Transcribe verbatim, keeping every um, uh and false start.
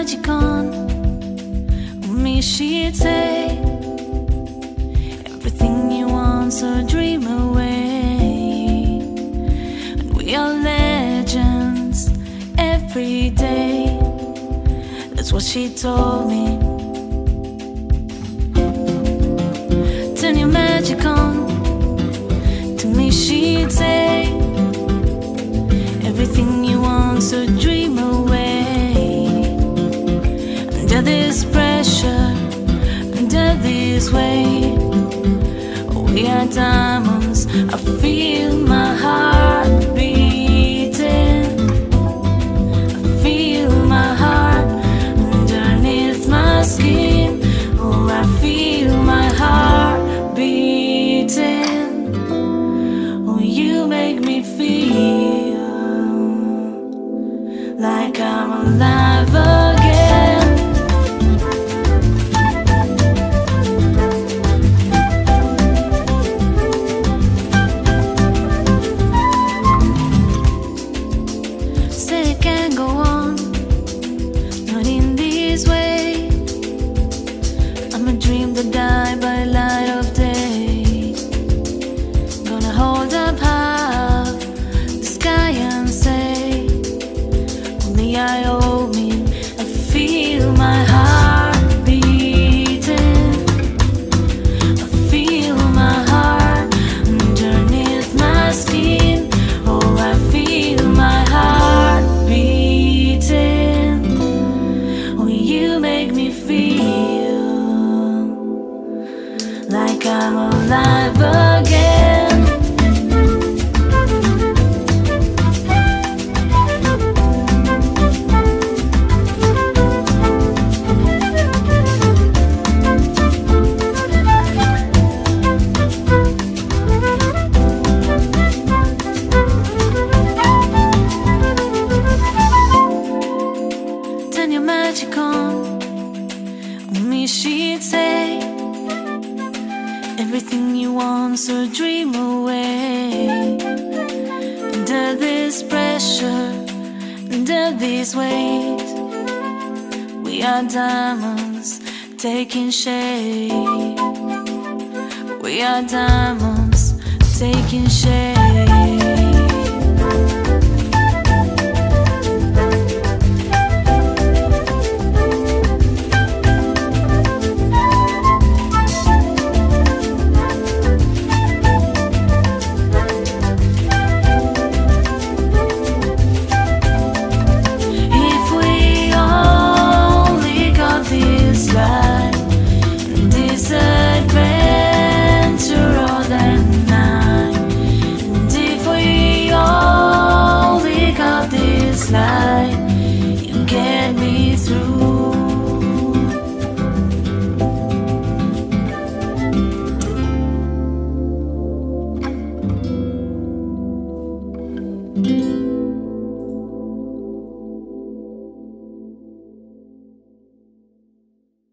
magic on me, she'd say. Everything you want, so dream away. And we are legends every day. That's what she told me. Turn your magic on, to me she'd say. Everything you want, so dream away. Under this pressure, under this weight, we are diamonds. I feel my heart beating. I feel my heart underneath my skin. Oh, I feel my heart beating. Oh, you make me feel like I'm alive again. Say it can't go on, not in this way. I'm a dream that died by light of day. Gonna hold up half the sky and say, only I owe me. I feel my heart beating. I feel my heart underneath my skin. Oh, I feel my heart beating. Oh, you make me feel like I'm alive again. Turn your magic on, on me she'd say. Everything you want, so dream away. Under this pressure, under this weight, we are diamonds taking shape. We are diamonds taking shape.